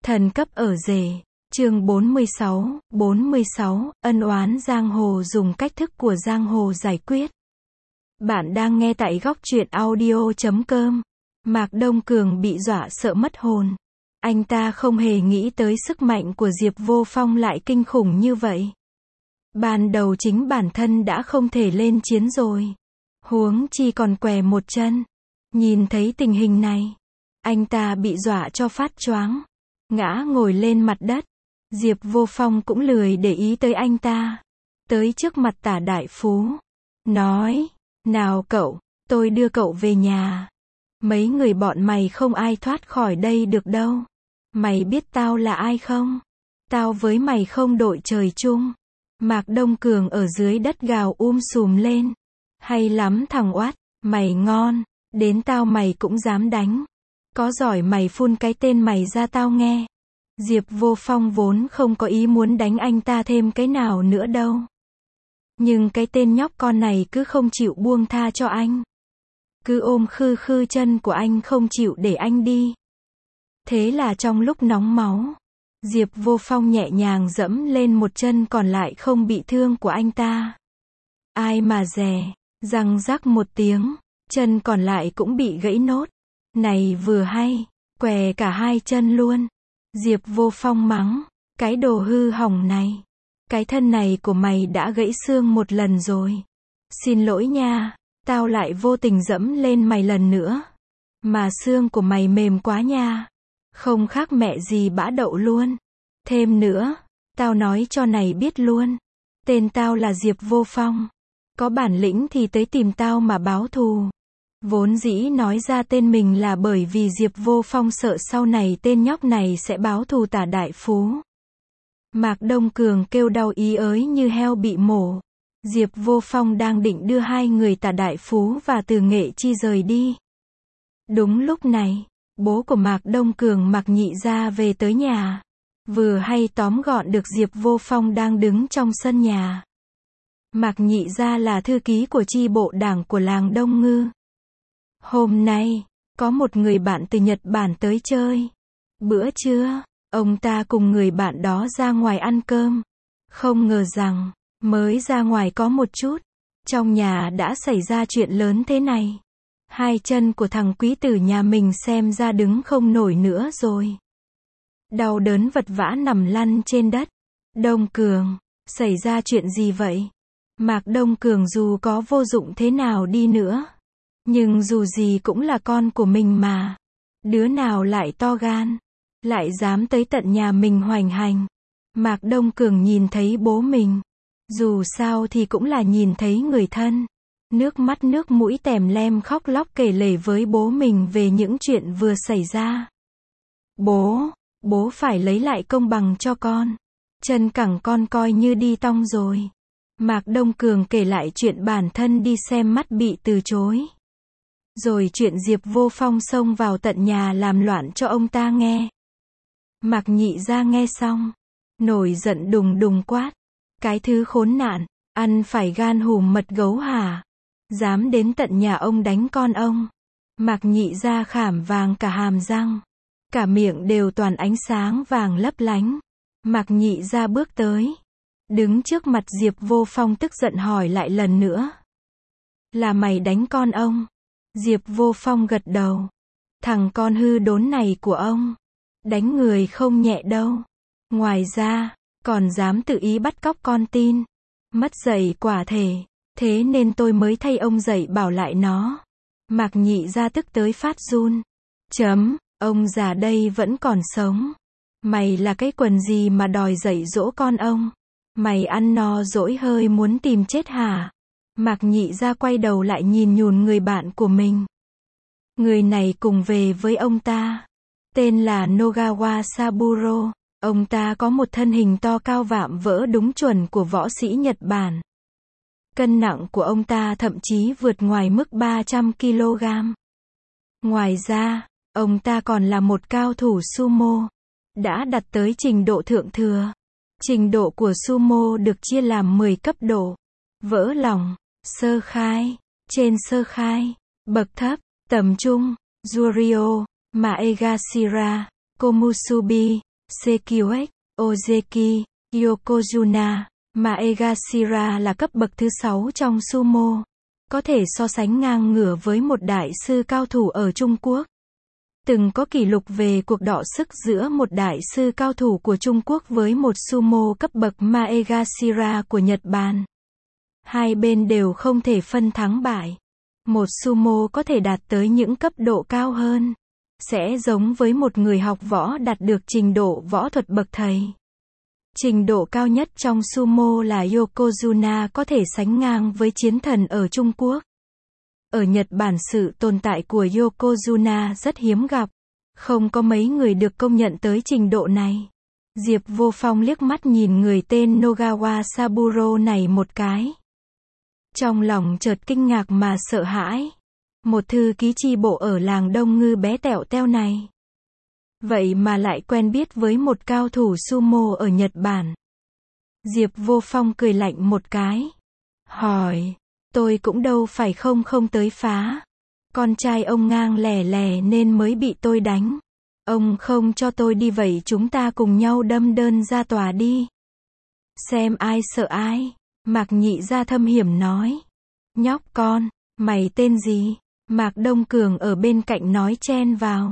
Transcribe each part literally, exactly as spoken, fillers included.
Thần cấp ở rể. Chương bốn mươi sáu, bốn mươi sáu, ân oán giang hồ dùng cách thức của giang hồ giải quyết. Bạn đang nghe tại góc truyện audio chấm com. Mạc Đông Cường bị dọa sợ mất hồn. Anh ta không hề nghĩ tới sức mạnh của Diệp Vô Phong lại kinh khủng như vậy. Ban đầu chính bản thân đã không thể lên chiến rồi. Huống chi còn què một chân. Nhìn thấy tình hình này, anh ta bị dọa cho phát choáng. Ngã ngồi lên mặt đất. Diệp Vô Phong cũng lười để ý tới anh ta. Tới trước mặt Tả đại phú. Nói, nào cậu, tôi đưa cậu về nhà. Mấy người bọn mày không ai thoát khỏi đây được đâu. Mày biết tao là ai không? Tao với mày không đội trời chung. Mạc Đông Cường ở dưới đất gào um sùm lên. Hay lắm thằng oát, mày ngon, đến tao mày cũng dám đánh. Có giỏi mày phun cái tên mày ra tao nghe. Diệp Vô Phong vốn không có ý muốn đánh anh ta thêm cái nào nữa đâu. Nhưng cái tên nhóc con này cứ không chịu buông tha cho anh. Cứ ôm khư khư chân của anh không chịu để anh đi. Thế là trong lúc nóng máu, Diệp Vô Phong nhẹ nhàng dẫm lên một chân còn lại không bị thương của anh ta. Ai mà dè, răng rắc một tiếng, chân còn lại cũng bị gãy nốt. Này vừa hay, què cả hai chân luôn. Diệp Vô Phong mắng, cái đồ hư hỏng này. Cái thân này của mày đã gãy xương một lần rồi. Xin lỗi nha, tao lại vô tình dẫm lên mày lần nữa. Mà xương của mày mềm quá nha. Không khác mẹ gì bã đậu luôn. Thêm nữa, tao nói cho này biết luôn. Tên tao là Diệp Vô Phong. Có bản lĩnh thì tới tìm tao mà báo thù. Vốn dĩ nói ra tên mình là bởi vì Diệp Vô Phong sợ sau này tên nhóc này sẽ báo thù Tả đại phú. Mạc Đông Cường kêu đau ý ới như heo bị mổ. Diệp Vô Phong đang định đưa hai người Tả đại phú và Từ Nghệ Chi rời đi. Đúng lúc này, bố của Mạc Đông Cường Mạc Nhị Gia về tới nhà. Vừa hay tóm gọn được Diệp Vô Phong đang đứng trong sân nhà. Mạc Nhị Gia là thư ký của chi bộ đảng của làng Đông Ngư. Hôm nay, có một người bạn từ Nhật Bản tới chơi. Bữa trưa, ông ta cùng người bạn đó ra ngoài ăn cơm. Không ngờ rằng, mới ra ngoài có một chút, trong nhà đã xảy ra chuyện lớn thế này. Hai chân của thằng quý tử nhà mình xem ra đứng không nổi nữa rồi. Đau đớn vật vã nằm lăn trên đất. Đông Cường, xảy ra chuyện gì vậy? Mạc Đông Cường dù có vô dụng thế nào đi nữa, nhưng dù gì cũng là con của mình mà. Đứa nào lại to gan, lại dám tới tận nhà mình hoành hành. Mạc Đông Cường nhìn thấy bố mình, dù sao thì cũng là nhìn thấy người thân. Nước mắt nước mũi tèm lem khóc lóc kể lể với bố mình về những chuyện vừa xảy ra. Bố, bố phải lấy lại công bằng cho con. Chân cẳng con coi như đi tong rồi. Mạc Đông Cường kể lại chuyện bản thân đi xem mắt bị từ chối. Rồi chuyện Diệp Vô Phong xông vào tận nhà làm loạn cho ông ta nghe. Mạc Nhị Gia nghe xong, nổi giận đùng đùng quát. Cái thứ khốn nạn, ăn phải gan hùm mật gấu hả? Dám đến tận nhà ông đánh con ông. Mạc Nhị Gia khảm vàng cả hàm răng. Cả miệng đều toàn ánh sáng vàng lấp lánh. Mạc Nhị Gia bước tới. Đứng trước mặt Diệp Vô Phong tức giận hỏi lại lần nữa. Là mày đánh con ông? Diệp Vô Phong gật đầu. Thằng con hư đốn này của ông, đánh người không nhẹ đâu. Ngoài ra, còn dám tự ý bắt cóc con tin. Mất dạy quả thể. Thế nên tôi mới thay ông dạy bảo lại nó. Mạc Nhị Gia tức tới phát run. Chấm, ông già đây vẫn còn sống. Mày là cái quần gì mà đòi dạy dỗ con ông? Mày ăn no dỗi hơi muốn tìm chết hả? Mạc Nhị Gia quay đầu lại nhìn nhùn người bạn của mình. Người này cùng về với ông ta. Tên là Nogawa Saburo. Ông ta có một thân hình to cao vạm vỡ đúng chuẩn của võ sĩ Nhật Bản. Cân nặng của ông ta thậm chí vượt ngoài mức ba trăm ki lô gam. Ngoài ra, ông ta còn là một cao thủ sumo. Đã đạt tới trình độ thượng thừa. Trình độ của sumo được chia làm mười cấp độ. Vỡ lòng, sơ khai, trên sơ khai, bậc thấp, tầm trung, Juryo, Maegashira, Komusubi, Sekiuek, Ozeki, Yokozuna, Maegashira là cấp bậc thứ sáu trong sumo. Có thể so sánh ngang ngửa với một đại sư cao thủ ở Trung Quốc. Từng có kỷ lục về cuộc đọ sức giữa một đại sư cao thủ của Trung Quốc với một sumo cấp bậc Maegashira của Nhật Bản. Hai bên đều không thể phân thắng bại. Một sumo có thể đạt tới những cấp độ cao hơn, sẽ giống với một người học võ đạt được trình độ võ thuật bậc thầy. Trình độ cao nhất trong sumo là Yokozuna có thể sánh ngang với chiến thần ở Trung Quốc. Ở Nhật Bản sự tồn tại của Yokozuna rất hiếm gặp. Không có mấy người được công nhận tới trình độ này. Diệp Vô Phong liếc mắt nhìn người tên Nogawa Saburo này một cái. Trong lòng chợt kinh ngạc mà sợ hãi. Một thư ký chi bộ ở làng Đông Ngư bé tẹo teo này. Vậy mà lại quen biết với một cao thủ sumo ở Nhật Bản. Diệp Vô Phong cười lạnh một cái. Hỏi, tôi cũng đâu phải không không tới phá. Con trai ông ngang lẻ lẻ nên mới bị tôi đánh. Ông không cho tôi đi vậy chúng ta cùng nhau đâm đơn ra tòa đi. Xem ai sợ ai. Mạc Nhị Gia thâm hiểm nói. Nhóc con, mày tên gì? Mạc Đông Cường ở bên cạnh nói chen vào.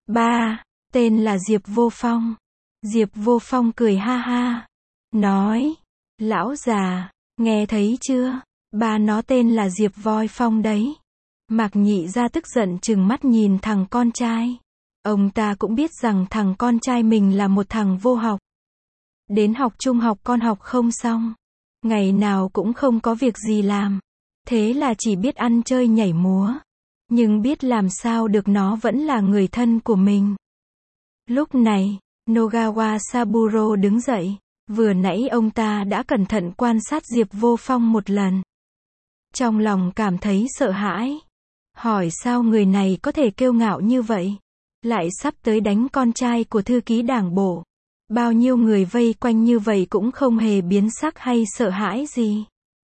Ba, tên là Diệp Vô Phong. Diệp Vô Phong cười ha ha. Nói, lão già, nghe thấy chưa? Ba nó tên là Diệp Voi Phong đấy. Mạc Nhị Gia tức giận trừng mắt nhìn thằng con trai. Ông ta cũng biết rằng thằng con trai mình là một thằng vô học. Đến học trung học con học không xong. Ngày nào cũng không có việc gì làm. Thế là chỉ biết ăn chơi nhảy múa. Nhưng biết làm sao được nó vẫn là người thân của mình. Lúc này, Nogawa Saburo đứng dậy. Vừa nãy ông ta đã cẩn thận quan sát Diệp Vô Phong một lần. Trong lòng cảm thấy sợ hãi. Hỏi sao người này có thể kiêu ngạo như vậy? Lại sắp tới đánh con trai của thư ký đảng bộ. Bao nhiêu người vây quanh như vậy cũng không hề biến sắc hay sợ hãi gì.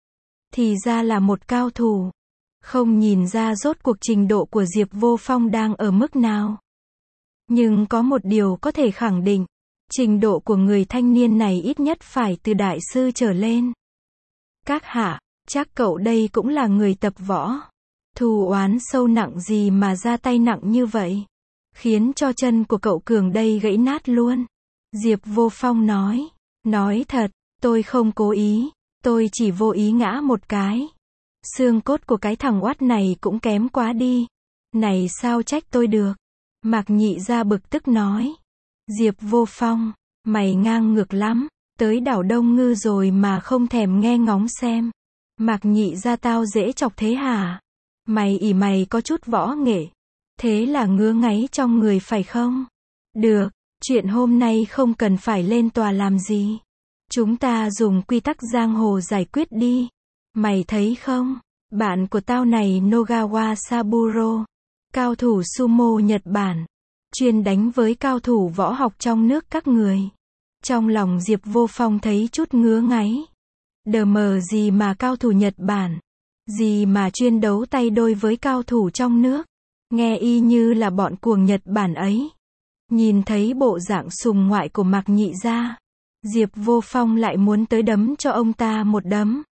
Thì ra là một cao thủ. Không nhìn ra rốt cuộc trình độ của Diệp Vô Phong đang ở mức nào. Nhưng có một điều có thể khẳng định. Trình độ của người thanh niên này ít nhất phải từ đại sư trở lên. Các hạ, chắc cậu đây cũng là người tập võ. Thù oán sâu nặng gì mà ra tay nặng như vậy. Khiến cho chân của cậu Cường đây gãy nát luôn. Diệp Vô Phong nói. Nói thật, tôi không cố ý. Tôi chỉ vô ý ngã một cái. Xương cốt của cái thằng oát này cũng kém quá đi. Này sao trách tôi được. Mạc Nhị Gia bực tức nói. Diệp Vô Phong, mày ngang ngược lắm. Tới đảo Đông Ngư rồi mà không thèm nghe ngóng xem. Mạc Nhị Gia tao dễ chọc thế hả? Mày ỉ mày có chút võ nghệ. Thế là ngứa ngáy trong người phải không? Được, chuyện hôm nay không cần phải lên tòa làm gì. Chúng ta dùng quy tắc giang hồ giải quyết đi. Mày thấy không? Bạn của tao này Nogawa Saburo. Cao thủ sumo Nhật Bản. Chuyên đánh với cao thủ võ học trong nước các người. Trong lòng Diệp Vô Phong thấy chút ngứa ngáy. Đờ mờ gì mà cao thủ Nhật Bản. Gì mà chuyên đấu tay đôi với cao thủ trong nước. Nghe y như là bọn cuồng Nhật Bản ấy. Nhìn thấy bộ dạng sùng ngoại của Mạc Nhị Gia. Diệp Vô Phong lại muốn tới đấm cho ông ta một đấm.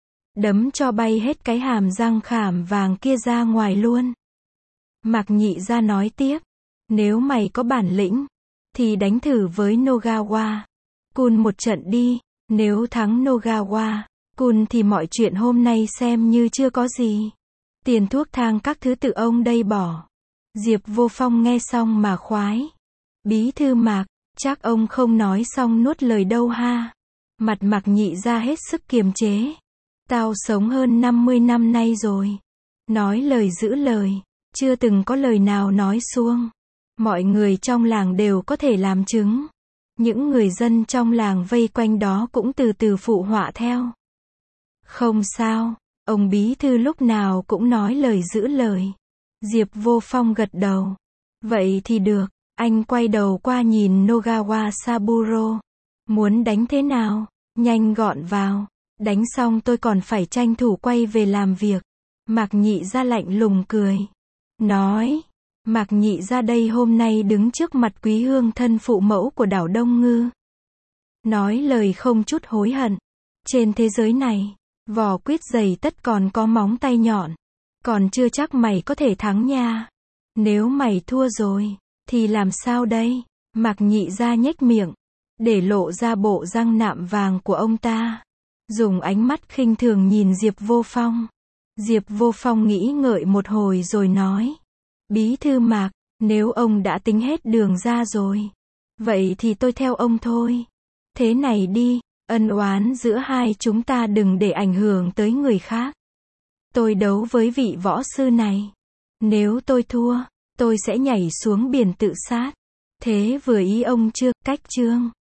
Đấm cho bay hết cái hàm răng khảm vàng kia ra ngoài luôn. Mạc Nhị Gia nói tiếp. Nếu mày có bản lĩnh, thì đánh thử với Nogawa Kun một trận đi. Nếu thắng Nogawa Kun thì mọi chuyện hôm nay xem như chưa có gì. Tiền thuốc thang các thứ tự ông đây bỏ. Diệp Vô Phong nghe xong mà khoái. Bí thư Mạc, chắc ông không nói xong nuốt lời đâu ha. Mặt Mạc Nhị Gia hết sức kiềm chế. Tao sống hơn năm mươi năm nay rồi. Nói lời giữ lời. Chưa từng có lời nào nói suông. Mọi người trong làng đều có thể làm chứng. Những người dân trong làng vây quanh đó cũng từ từ phụ họa theo. Không sao, ông bí thư lúc nào cũng nói lời giữ lời. Diệp Vô Phong gật đầu. Vậy thì được, anh quay đầu qua nhìn Nogawa Saburo. Muốn đánh thế nào? Nhanh gọn vào. Đánh xong tôi còn phải tranh thủ quay về làm việc. Mạc Nhị Gia lạnh lùng cười. Nói, Mạc Nhị ra đây hôm nay đứng trước mặt quý hương thân phụ mẫu của đảo Đông Ngư. Nói lời không chút hối hận. Trên thế giới này, vỏ quýt dày tất còn có móng tay nhọn. Còn chưa chắc mày có thể thắng nha. Nếu mày thua rồi, thì làm sao đây? Mạc Nhị ra nhếch miệng, để lộ ra bộ răng nạm vàng của ông ta. Dùng ánh mắt khinh thường nhìn Diệp Vô Phong. Diệp Vô Phong nghĩ ngợi một hồi rồi nói. Bí thư Mạc, nếu ông đã tính hết đường ra rồi, vậy thì tôi theo ông thôi. Thế này đi, ân oán giữa hai chúng ta đừng để ảnh hưởng tới người khác. Tôi đấu với vị võ sư này. Nếu tôi thua, tôi sẽ nhảy xuống biển tự sát. Thế vừa ý ông chưa? Cách chương